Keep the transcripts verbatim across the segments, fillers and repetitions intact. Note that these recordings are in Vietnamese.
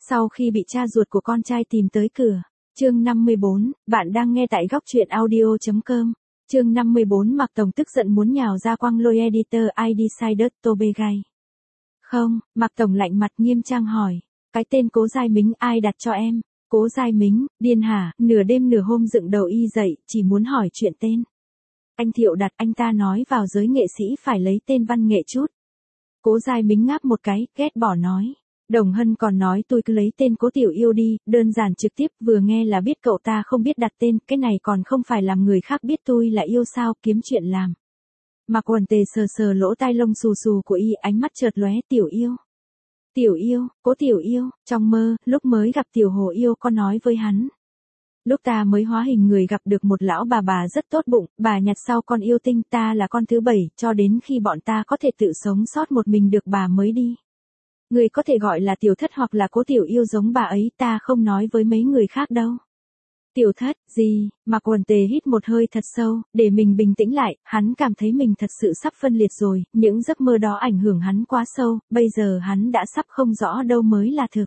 Sau khi bị cha ruột của con trai tìm tới cửa. Chương năm mươi bốn, bạn đang nghe tại góc truyện audio chấm com. Chương năm mươi bốn, Mạc Tổng tức giận muốn nhào ra quăng lôi editor I decided to be gay. Không, Mạc Tổng lạnh mặt nghiêm trang hỏi. Cái tên Cố Giai Mính ai đặt cho em? Cố Giai Mính, điên hả? Nửa đêm nửa hôm dựng đầu y dậy, chỉ muốn hỏi chuyện tên. Anh Thiệu đặt, anh ta nói vào giới nghệ sĩ phải lấy tên văn nghệ chút. Cố Giai Mính ngáp một cái, ghét bỏ nói. Đồng Hân còn nói tôi cứ lấy tên Cố Tiểu Yêu đi, đơn giản trực tiếp, vừa nghe là biết cậu ta không biết đặt tên, cái này còn không phải làm người khác biết tôi là yêu sao, kiếm chuyện làm. Mạc Quần Tề sờ sờ lỗ tai lông xù xù của y, ánh mắt chợt lóe. Tiểu Yêu. Tiểu Yêu, Cố Tiểu Yêu, trong mơ, lúc mới gặp Tiểu Hồ Yêu có nói với hắn. Lúc ta mới hóa hình người gặp được một lão bà bà rất tốt bụng, bà nhặt sau con yêu tinh, ta là con thứ bảy, cho đến khi bọn ta có thể tự sống sót một mình được bà mới đi. Người có thể gọi là Tiểu Thất hoặc là Cố Tiểu Yêu giống bà ấy, ta không nói với mấy người khác đâu. Tiểu Thất, gì? Mạc Quần Tề hít một hơi thật sâu, để mình bình tĩnh lại, hắn cảm thấy mình thật sự sắp phân liệt rồi, những giấc mơ đó ảnh hưởng hắn quá sâu, bây giờ hắn đã sắp không rõ đâu mới là thực.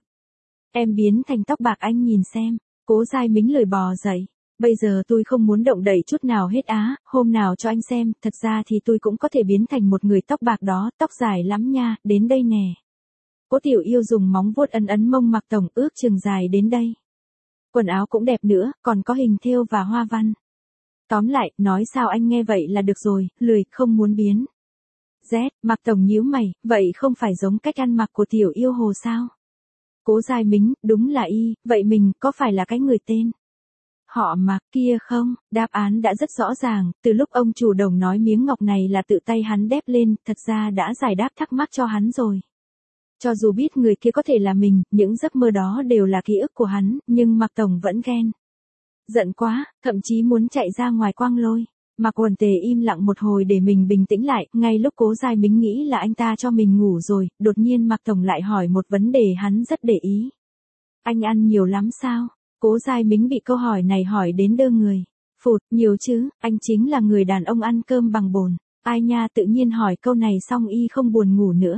Em biến thành tóc bạc anh nhìn xem. Cố Giai Mính lười bò dậy. Bây giờ tôi không muốn động đậy chút nào hết á, hôm nào cho anh xem, thật ra thì tôi cũng có thể biến thành một người tóc bạc đó, tóc dài lắm nha, đến đây nè. Cố Tiểu Yêu dùng móng vuốt ấn ấn mông Mạc Tổng, ước chừng dài đến đây. Quần áo cũng đẹp nữa, còn có hình thêu và hoa văn. Tóm lại, nói sao anh nghe vậy là được rồi, lười, không muốn biến. Z, Mạc Tổng nhíu mày, vậy không phải giống cách ăn mặc của Tiểu Yêu Hồ sao? Cố Giai Mính, đúng là y, vậy mình có phải là cái người tên họ Mạc kia không? Đáp án đã rất rõ ràng, từ lúc ông chủ đồng nói miếng ngọc này là tự tay hắn đép lên, thật ra đã giải đáp thắc mắc cho hắn rồi. Cho dù biết người kia có thể là mình, những giấc mơ đó đều là ký ức của hắn, nhưng Mạc Tổng vẫn ghen. Giận quá, thậm chí muốn chạy ra ngoài quăng lôi. Mạc Quần Tề im lặng một hồi để mình bình tĩnh lại, ngay lúc Cố Giai Mính nghĩ là anh ta cho mình ngủ rồi, đột nhiên Mạc Tổng lại hỏi một vấn đề hắn rất để ý. Anh ăn nhiều lắm sao? Cố Giai Mính bị câu hỏi này hỏi đến đơ người. Phụt, nhiều chứ, anh chính là người đàn ông ăn cơm bằng bồn. Ai nha, tự nhiên hỏi câu này xong y không buồn ngủ nữa.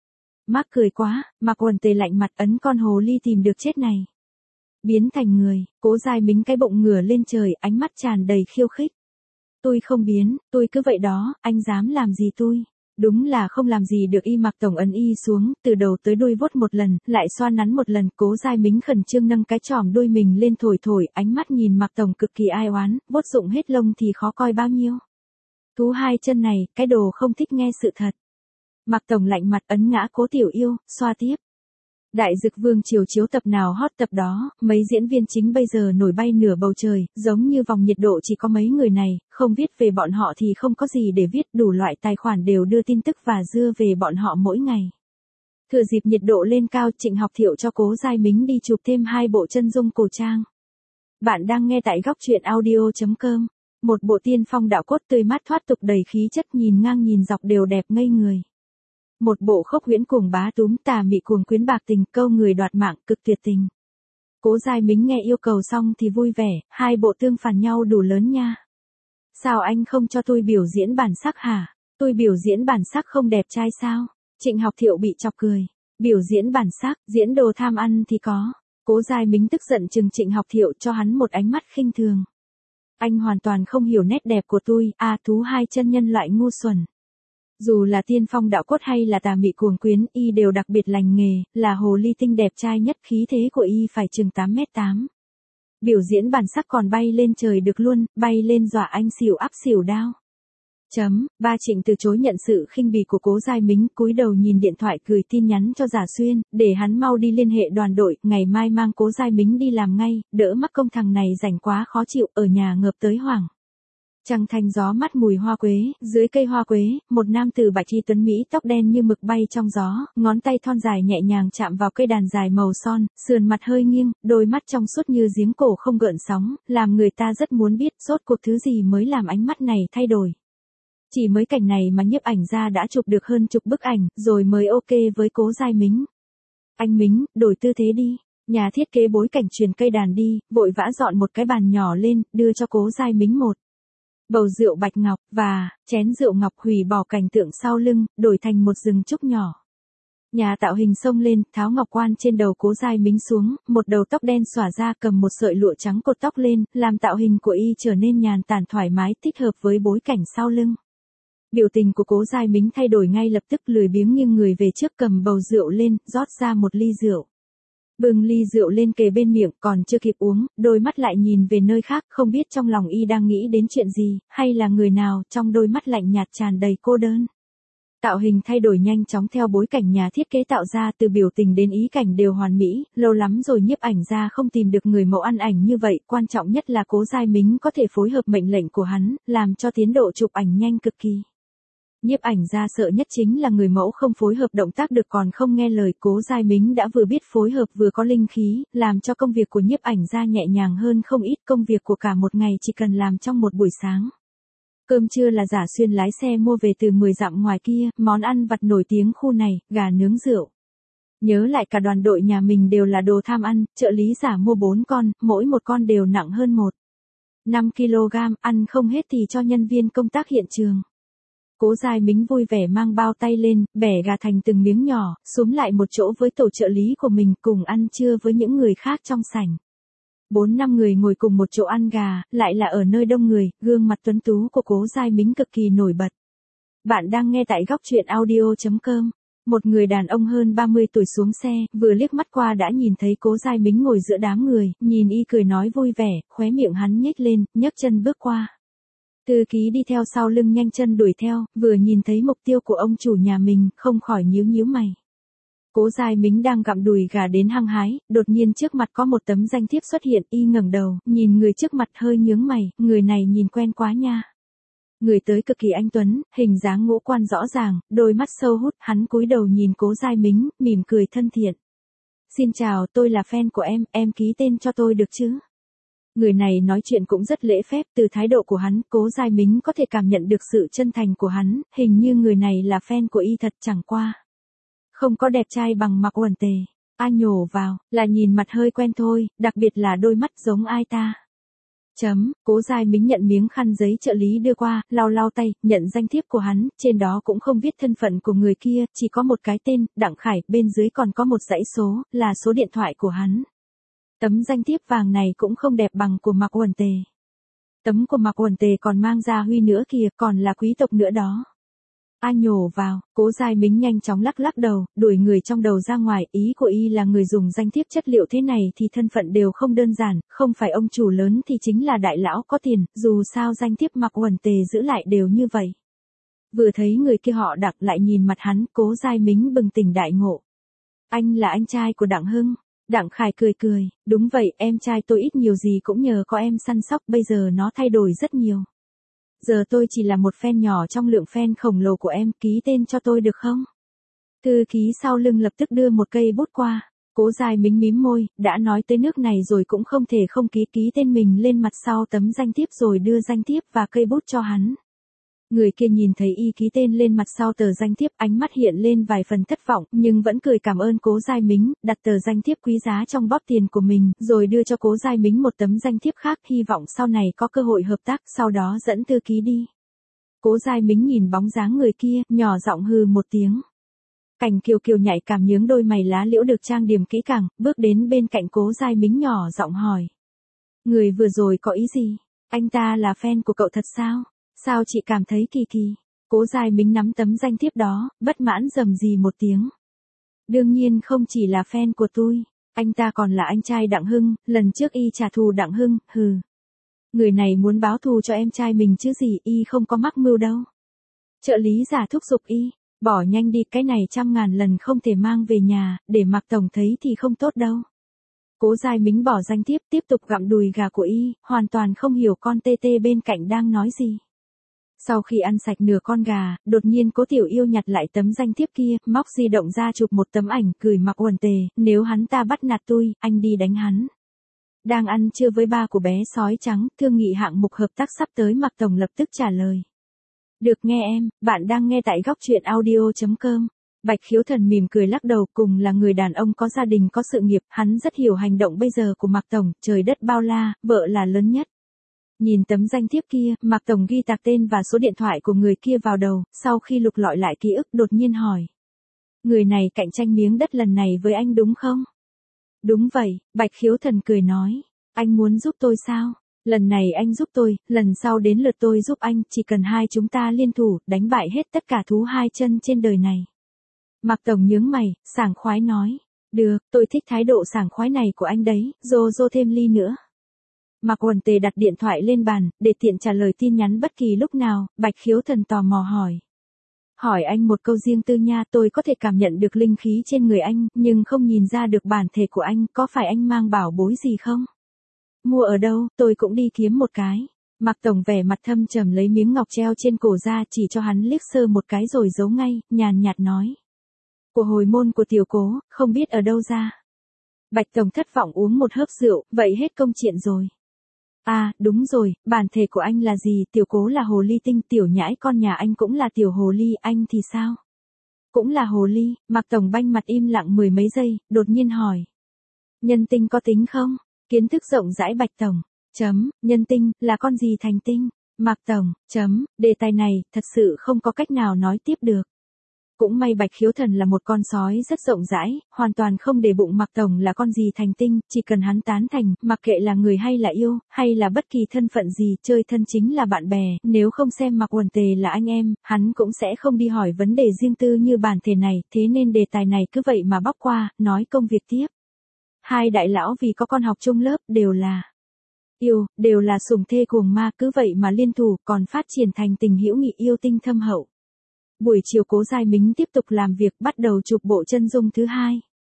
Mắc cười quá, Mạc Quần Tề lạnh mặt ấn con hồ ly tìm được chết này. Biến thành người, Cố Giai Mính cái bụng ngửa lên trời, ánh mắt tràn đầy khiêu khích. Tôi không biến, tôi cứ vậy đó, anh dám làm gì tôi? Đúng là không làm gì được y. Mạc Tổng ấn y xuống, từ đầu tới đuôi vuốt một lần, lại xoa nắn một lần. Cố Giai Mính khẩn trương nâng cái chòm đuôi mình lên thổi thổi, ánh mắt nhìn Mạc Tổng cực kỳ ai oán, vuốt dụng hết lông thì khó coi bao nhiêu. Thú hai chân này, cái đồ không thích nghe sự thật. Mạc Tổng lạnh mặt ấn ngã Cố Tiểu Yêu, xoa tiếp. Đại Dực Vương chiều chiếu tập nào hot tập đó, mấy diễn viên chính bây giờ nổi bay nửa bầu trời, giống như vòng nhiệt độ chỉ có mấy người này, không viết về bọn họ thì không có gì để viết, đủ loại tài khoản đều đưa tin tức và dưa về bọn họ mỗi ngày. Thừa dịp nhiệt độ lên cao, Trịnh Học Thiệu cho Cố Giai Mính đi chụp thêm hai bộ chân dung cổ trang. Bạn đang nghe tại góc truyện audio chấm com. Một bộ tiên phong đạo cốt tươi mát thoát tục đầy khí chất, nhìn ngang nhìn dọc đều đẹp ngây người. Một bộ khốc huyễn cuồng bá túm tà mị cuồng quyến bạc tình, câu người đoạt mạng, cực tuyệt tình. Cố Giai Mính nghe yêu cầu xong thì vui vẻ, hai bộ tương phản nhau đủ lớn nha. Sao anh không cho tôi biểu diễn bản sắc hả? Tôi biểu diễn bản sắc không đẹp trai sao? Trịnh Học Thiệu bị chọc cười. Biểu diễn bản sắc, diễn đồ tham ăn thì có. Cố Giai Mính tức giận chừng Trịnh Học Thiệu, cho hắn một ánh mắt khinh thường. Anh hoàn toàn không hiểu nét đẹp của tôi, à thú hai chân nhân loại ngu xuẩn. Dù là tiên phong đạo cốt hay là tà mị cuồng quyến, y đều đặc biệt lành nghề, là hồ ly tinh đẹp trai nhất, khí thế của y phải chừng tám mét tám. Biểu diễn bản sắc còn bay lên trời được luôn, bay lên dọa anh xỉu ắp xỉu đao. Chấm, ba Trịnh từ chối nhận sự khinh bỉ của Cố Giai Mính, cúi đầu nhìn điện thoại gửi tin nhắn cho Giả Xuyên, để hắn mau đi liên hệ đoàn đội, ngày mai mang Cố Giai Mính đi làm ngay, đỡ mắc công thằng này rảnh quá khó chịu, ở nhà ngợp tới hoảng. Trăng thanh gió mát mùi hoa quế, dưới cây hoa quế, một nam tử bạch y tuấn mỹ tóc đen như mực bay trong gió, ngón tay thon dài nhẹ nhàng chạm vào cây đàn dài màu son, sườn mặt hơi nghiêng, đôi mắt trong suốt như giếng cổ không gợn sóng, làm người ta rất muốn biết rốt cuộc thứ gì mới làm ánh mắt này thay đổi. Chỉ mới cảnh này mà nhiếp ảnh gia đã chụp được hơn chục bức ảnh, rồi mới ok với Cố Giai Mính. Anh Mính, đổi tư thế đi. Nhà thiết kế bối cảnh truyền cây đàn đi, vội vã dọn một cái bàn nhỏ lên, đưa cho Cố Giai Mính một bầu rượu bạch ngọc, và chén rượu ngọc, hủy bỏ cảnh tượng sau lưng, đổi thành một rừng trúc nhỏ. Nhà tạo hình xông lên, tháo ngọc quan trên đầu Cố Giai Mính xuống, một đầu tóc đen xõa ra cầm một sợi lụa trắng cột tóc lên, làm tạo hình của y trở nên nhàn tản thoải mái thích hợp với bối cảnh sau lưng. Biểu tình của Cố Giai Mính thay đổi ngay lập tức, lười biếng nghiêng người về trước cầm bầu rượu lên, rót ra một ly rượu. Bưng ly rượu lên kề bên miệng, còn chưa kịp uống, đôi mắt lại nhìn về nơi khác, không biết trong lòng y đang nghĩ đến chuyện gì, hay là người nào, trong đôi mắt lạnh nhạt tràn đầy cô đơn. Tạo hình thay đổi nhanh chóng theo bối cảnh nhà thiết kế tạo ra, từ biểu tình đến ý cảnh đều hoàn mỹ, lâu lắm rồi nhiếp ảnh gia không tìm được người mẫu ăn ảnh như vậy, quan trọng nhất là Cố Giai Mính có thể phối hợp mệnh lệnh của hắn, làm cho tiến độ chụp ảnh nhanh cực kỳ. Nhiếp ảnh gia sợ nhất chính là người mẫu không phối hợp động tác được còn không nghe lời. Cố Giai Mính đã vừa biết phối hợp vừa có linh khí, làm cho công việc của nhiếp ảnh gia nhẹ nhàng hơn không ít, công việc của cả một ngày chỉ cần làm trong một buổi sáng. Cơm trưa là Giả Xuyên lái xe mua về từ mười dặm ngoài kia, món ăn vặt nổi tiếng khu này, gà nướng rượu. Nhớ lại cả đoàn đội nhà mình đều là đồ tham ăn, trợ lý Giả mua bốn con, mỗi một con đều nặng hơn một phẩy năm ki lô gam, ăn không hết thì cho nhân viên công tác hiện trường. Cố Giai Mính vui vẻ mang bao tay lên, bẻ gà thành từng miếng nhỏ, xúm lại một chỗ với tổ trợ lý của mình cùng ăn trưa với những người khác trong sảnh. Bốn năm người ngồi cùng một chỗ ăn gà, lại là ở nơi đông người, gương mặt tuấn tú của Cố Giai Mính cực kỳ nổi bật. Bạn đang nghe tại góc truyện audio chấm com. Một người đàn ông hơn ba mươi tuổi xuống xe, vừa liếc mắt qua đã nhìn thấy Cố Giai Mính ngồi giữa đám người, nhìn y cười nói vui vẻ, khóe miệng hắn nhếch lên, nhấc chân bước qua. Thư ký đi theo sau lưng nhanh chân đuổi theo, vừa nhìn thấy mục tiêu của ông chủ nhà mình, không khỏi nhíu nhíu mày. Cố Giai Mính đang gặm đùi gà đến hăng hái, đột nhiên trước mặt có một tấm danh thiếp xuất hiện, y ngẩng đầu, nhìn người trước mặt hơi nhướng mày, người này nhìn quen quá nha. Người tới cực kỳ anh tuấn, hình dáng ngũ quan rõ ràng, đôi mắt sâu hút, hắn cúi đầu nhìn Cố Giai Mính, mỉm cười thân thiện. Xin chào, tôi là fan của em, em ký tên cho tôi được chứ? Người này nói chuyện cũng rất lễ phép, từ thái độ của hắn, Cố Giai Mính có thể cảm nhận được sự chân thành của hắn, hình như người này là fan của y thật, chẳng qua. Không có đẹp trai bằng Mạc Uẩn Tề. A nhổ vào, là nhìn mặt hơi quen thôi, đặc biệt là đôi mắt giống ai ta. Chấm, Cố Giai Mính nhận miếng khăn giấy trợ lý đưa qua, lau lau tay, nhận danh thiếp của hắn, trên đó cũng không viết thân phận của người kia, chỉ có một cái tên, Đặng Khải, bên dưới còn có một dãy số, là số điện thoại của hắn. Tấm danh thiếp vàng này cũng không đẹp bằng của Mạc Uẩn Tề. Tấm của Mạc Uẩn Tề còn mang gia huy nữa kìa, còn là quý tộc nữa đó. A nhổ vào, Cố Giai Mính nhanh chóng lắc lắc đầu, đuổi người trong đầu ra ngoài, ý của y là người dùng danh thiếp chất liệu thế này thì thân phận đều không đơn giản, không phải ông chủ lớn thì chính là đại lão có tiền, dù sao danh thiếp Mạc Uẩn Tề giữ lại đều như vậy. Vừa thấy người kia họ Đặng lại nhìn mặt hắn, Cố Giai Mính bừng tỉnh đại ngộ. Anh là anh trai của Đặng Hưng. Đặng Khải cười cười, đúng vậy, em trai tôi ít nhiều gì cũng nhờ có em săn sóc, bây giờ nó thay đổi rất nhiều. Giờ tôi chỉ là một fan nhỏ trong lượng fan khổng lồ của em, ký tên cho tôi được không? Thư ký sau lưng lập tức đưa một cây bút qua. Cố Giai Mính mím môi, đã nói tới nước này rồi cũng không thể không ký ký tên mình lên mặt sau tấm danh thiếp rồi đưa danh thiếp và cây bút cho hắn. Người kia nhìn thấy y ký tên lên mặt sau tờ danh thiếp, ánh mắt hiện lên vài phần thất vọng, nhưng vẫn cười cảm ơn Cố Giai Mính, đặt tờ danh thiếp quý giá trong bóp tiền của mình, rồi đưa cho Cố Giai Mính một tấm danh thiếp khác, hy vọng sau này có cơ hội hợp tác, sau đó dẫn thư ký đi. Cố Giai Mính nhìn bóng dáng người kia, nhỏ giọng hừ một tiếng. Cảnh Kiều Kiều nhạy cảm nhướng đôi mày lá liễu được trang điểm kỹ càng, bước đến bên cạnh Cố Giai Mính nhỏ giọng hỏi. Người vừa rồi có ý gì? Anh ta là fan của cậu thật sao? Sao chị cảm thấy kỳ kỳ? Cố Giai Mính nắm tấm danh thiếp đó, bất mãn rầm rì một tiếng. Đương nhiên không chỉ là fan của tôi, anh ta còn là anh trai Đặng Hưng, lần trước y trả thù Đặng Hưng, hừ. Người này muốn báo thù cho em trai mình chứ gì, y không có mắc mưu đâu. Trợ lý Giả thúc giục y, bỏ nhanh đi, cái này trăm ngàn lần không thể mang về nhà, để Mạc tổng thấy thì không tốt đâu. Cố Giai Mính bỏ danh thiếp, tiếp tục gặm đùi gà của y, hoàn toàn không hiểu con tê tê bên cạnh đang nói gì. Sau khi ăn sạch nửa con gà, đột nhiên Cố Tiểu Yêu nhặt lại tấm danh thiếp kia, móc di động ra chụp một tấm ảnh, gửi Mạc Uẩn Tề, nếu hắn ta bắt nạt tôi, anh đi đánh hắn. Đang ăn trưa với ba của bé sói trắng, thương nghị hạng mục hợp tác sắp tới, Mạc tổng lập tức trả lời. Được nghe em, bạn đang nghe tại góc truyện audio chấm com. Bạch Khiếu Thần mỉm cười lắc đầu, cùng là người đàn ông có gia đình có sự nghiệp, hắn rất hiểu hành động bây giờ của Mạc tổng, trời đất bao la, vợ là lớn nhất. Nhìn tấm danh thiếp kia, Mạc tổng ghi tạc tên và số điện thoại của người kia vào đầu, sau khi lục lọi lại ký ức đột nhiên hỏi. Người này cạnh tranh miếng đất lần này với anh đúng không? Đúng vậy, Bạch Khiếu Thần cười nói. Anh muốn giúp tôi sao? Lần này anh giúp tôi, lần sau đến lượt tôi giúp anh, chỉ cần hai chúng ta liên thủ, đánh bại hết tất cả thú hai chân trên đời này. Mạc Tổng nhướng mày, sảng khoái nói. Được, tôi thích thái độ sảng khoái này của anh đấy, rô rô thêm ly nữa. Mạc Quần Tề đặt điện thoại lên bàn, để tiện trả lời tin nhắn bất kỳ lúc nào, Bạch Khiếu Thần tò mò hỏi. Hỏi anh một câu riêng tư nha, tôi có thể cảm nhận được linh khí trên người anh, nhưng không nhìn ra được bản thể của anh, có phải anh mang bảo bối gì không? Mua ở đâu, tôi cũng đi kiếm một cái. Mạc Tổng vẻ mặt thâm trầm lấy miếng ngọc treo trên cổ ra chỉ cho hắn liếc sơ một cái rồi giấu ngay, nhàn nhạt nói. Của hồi môn của tiểu cố, không biết ở đâu ra. Bạch Tổng thất vọng uống một hớp rượu, vậy hết công chuyện rồi. À, đúng rồi, bản thể của anh là gì, tiểu cố là hồ ly tinh, tiểu nhãi con nhà anh cũng là tiểu hồ ly, anh thì sao? Cũng là hồ ly, Mạc Tổng banh mặt im lặng mười mấy giây, đột nhiên hỏi. Nhân tinh có tính không? Kiến thức rộng rãi Bạch Tổng. Chấm, nhân tinh, là con gì thành tinh? Mạc Tổng, chấm, đề tài này, thật sự không có cách nào nói tiếp được. Cũng may Bạch Khiếu Thần là một con sói rất rộng rãi, hoàn toàn không để bụng Mạc Tổng là con gì thành tinh, chỉ cần hắn tán thành, mặc kệ là người hay là yêu, hay là bất kỳ thân phận gì, chơi thân chính là bạn bè, nếu không xem Mạc Quần Tề là anh em, hắn cũng sẽ không đi hỏi vấn đề riêng tư như bản thể này, thế nên đề tài này cứ vậy mà bóc qua, nói công việc tiếp. Hai đại lão vì có con học chung lớp, đều là yêu, đều là sủng thê cuồng ma, cứ vậy mà liên thủ, còn phát triển thành tình hữu nghị yêu tinh thâm hậu. Buổi chiều Cố Giai Mính tiếp tục làm việc, bắt đầu chụp bộ chân dung thứ hai.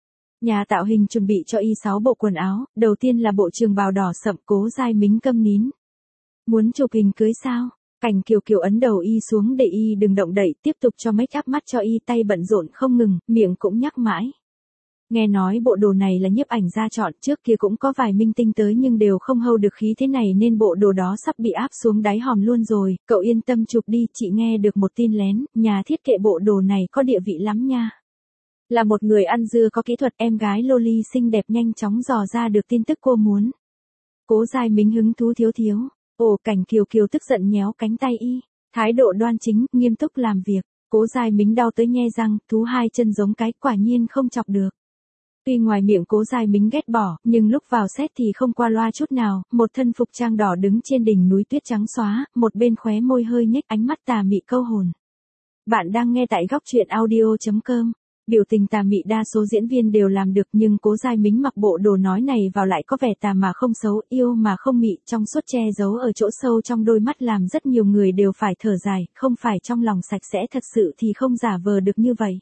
Nhà tạo hình chuẩn bị cho y sáu bộ quần áo, đầu tiên là bộ trường bào đỏ sậm, Cố Giai Mính câm nín. Muốn chụp hình cưới sao? Cảnh Kiều Kiều ấn đầu y xuống để y đừng động đậy, tiếp tục cho make up mắt cho y, tay bận rộn không ngừng, miệng cũng nhắc mãi. Nghe nói bộ đồ này là nhiếp ảnh gia chọn, trước kia cũng có vài minh tinh tới nhưng đều không hâu được khí thế này nên bộ đồ đó sắp bị áp xuống đáy hòm luôn rồi, cậu yên tâm chụp đi, chị nghe được một tin lén, nhà thiết kế bộ đồ này có địa vị lắm nha. Là một người ăn dưa có kỹ thuật, em gái Loli xinh đẹp nhanh chóng dò ra được tin tức cô muốn. Cố Giai Mính hứng thú thiếu thiếu, ồ Cảnh Kiều Kiều tức giận nhéo cánh tay y, thái độ đoan chính, nghiêm túc làm việc, Cố Giai Mính đau tới nhe răng, thú hai chân giống cái, quả nhiên không chọc được. Tuy ngoài miệng Cố Giai Mính ghét bỏ, nhưng lúc vào set thì không qua loa chút nào, một thân phục trang đỏ đứng trên đỉnh núi tuyết trắng xóa, một bên khóe môi hơi nhếch, ánh mắt tà mị câu hồn. Bạn đang nghe tại góc truyện audio chấm com. Biểu tình tà mị đa số diễn viên đều làm được nhưng Cố Giai Mính mặc bộ đồ nói này vào lại có vẻ tà mà không xấu, yêu mà không mị, trong suốt che giấu ở chỗ sâu trong đôi mắt làm rất nhiều người đều phải thở dài, không phải trong lòng sạch sẽ thật sự thì không giả vờ được như vậy.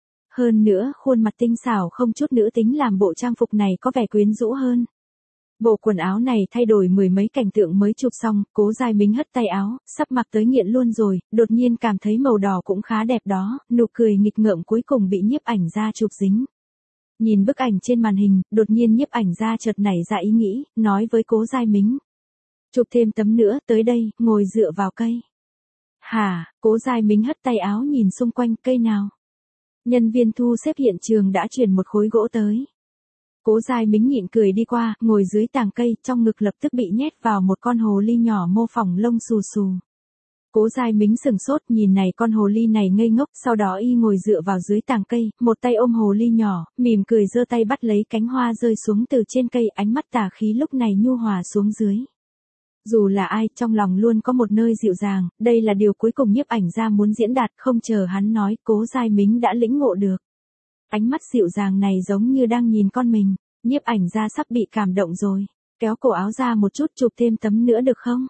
Hơn nữa, khuôn mặt tinh xảo không chút nữ tính làm bộ trang phục này có vẻ quyến rũ hơn. Bộ quần áo này thay đổi mười mấy cảnh tượng mới chụp xong, Cố Giai Mính hất tay áo, sắp mặc tới nghiện luôn rồi, đột nhiên cảm thấy màu đỏ cũng khá đẹp đó, nụ cười nghịch ngợm cuối cùng bị nhiếp ảnh gia chụp dính. Nhìn bức ảnh trên màn hình, đột nhiên nhiếp ảnh gia chợt nảy ra ý nghĩ, nói với Cố Giai Mính. Chụp thêm tấm nữa, tới đây, ngồi dựa vào cây. Hả, Cố Giai Mính hất tay áo nhìn xung quanh, cây nào? Nhân viên thu xếp hiện trường đã chuyển một khối gỗ tới. Cố Giai Mính nhịn cười đi qua, ngồi dưới tàng cây, trong ngực lập tức bị nhét vào một con hồ ly nhỏ mô phỏng lông xù xù. Cố Giai Mính sừng sốt nhìn này con hồ ly này ngây ngốc, sau đó y ngồi dựa vào dưới tàng cây, một tay ôm hồ ly nhỏ, mỉm cười giơ tay bắt lấy cánh hoa rơi xuống từ trên cây, ánh mắt tà khí lúc này nhu hòa xuống dưới. Dù là ai, trong lòng luôn có một nơi dịu dàng, đây là điều cuối cùng nhiếp ảnh gia muốn diễn đạt, không chờ hắn nói, Cố Giai Mính đã lĩnh ngộ được. Ánh mắt dịu dàng này giống như đang nhìn con mình, nhiếp ảnh gia sắp bị cảm động rồi, kéo cổ áo ra một chút chụp thêm tấm nữa được không?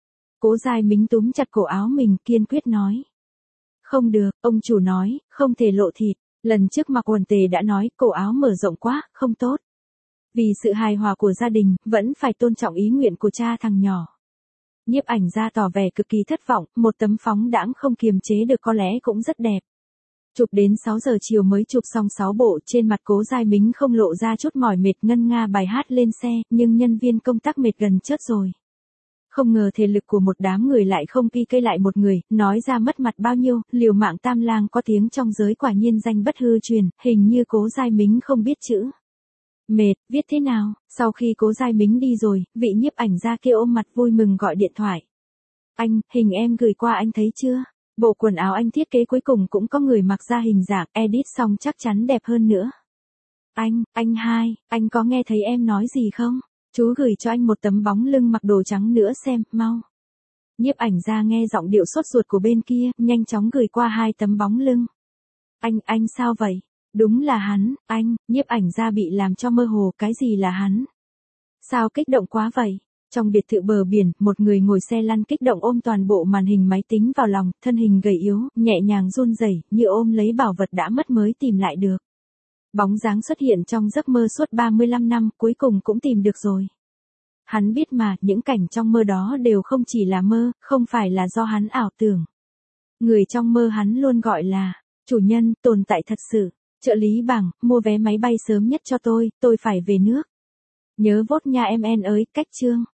Cố Giai Mính túm chặt cổ áo mình kiên quyết nói. Không được, ông chủ nói, không thể lộ thịt, lần trước Mạc Quần Tề đã nói cổ áo mở rộng quá, không tốt. Vì sự hài hòa của gia đình, vẫn phải tôn trọng ý nguyện của cha thằng nhỏ. Nhiếp ảnh gia tỏ vẻ cực kỳ thất vọng, một tấm phóng đãng không kiềm chế được có lẽ cũng rất đẹp. Chụp đến sáu giờ chiều mới chụp xong sáu bộ, trên mặt Cố Giai Mính không lộ ra chút mỏi mệt, ngân nga bài hát lên xe, nhưng nhân viên công tác mệt gần chết rồi. Không ngờ thể lực của một đám người lại không pi cây lại một người, nói ra mất mặt bao nhiêu, liều mạng tam lang có tiếng trong giới quả nhiên danh bất hư truyền, hình như Cố Giai Mính không biết chữ. Mệt, viết thế nào? Sau khi Cố Giai Mính đi rồi, vị nhiếp ảnh gia kia ôm mặt vui mừng gọi điện thoại. Anh, hình em gửi qua anh thấy chưa? Bộ quần áo anh thiết kế cuối cùng cũng có người mặc ra hình dạng, edit xong chắc chắn đẹp hơn nữa. Anh, anh hai, anh có nghe thấy em nói gì không? Chú gửi cho anh một tấm bóng lưng mặc đồ trắng nữa xem, mau. Nhiếp ảnh gia nghe giọng điệu sốt ruột của bên kia, nhanh chóng gửi qua hai tấm bóng lưng. Anh, anh sao vậy? Đúng là hắn, anh, nhiếp ảnh gia bị làm cho mơ hồ, cái gì là hắn? Sao kích động quá vậy? Trong biệt thự bờ biển, một người ngồi xe lăn kích động ôm toàn bộ màn hình máy tính vào lòng, thân hình gầy yếu, nhẹ nhàng run rẩy, như ôm lấy bảo vật đã mất mới tìm lại được. Bóng dáng xuất hiện trong giấc mơ suốt ba mươi lăm năm, cuối cùng cũng tìm được rồi. Hắn biết mà, những cảnh trong mơ đó đều không chỉ là mơ, không phải là do hắn ảo tưởng. Người trong mơ hắn luôn gọi là, chủ nhân, tồn tại thật sự. Trợ lý bảng, mua vé máy bay sớm nhất cho tôi, tôi phải về nước. Nhớ vote nha em en ơi, cách chương.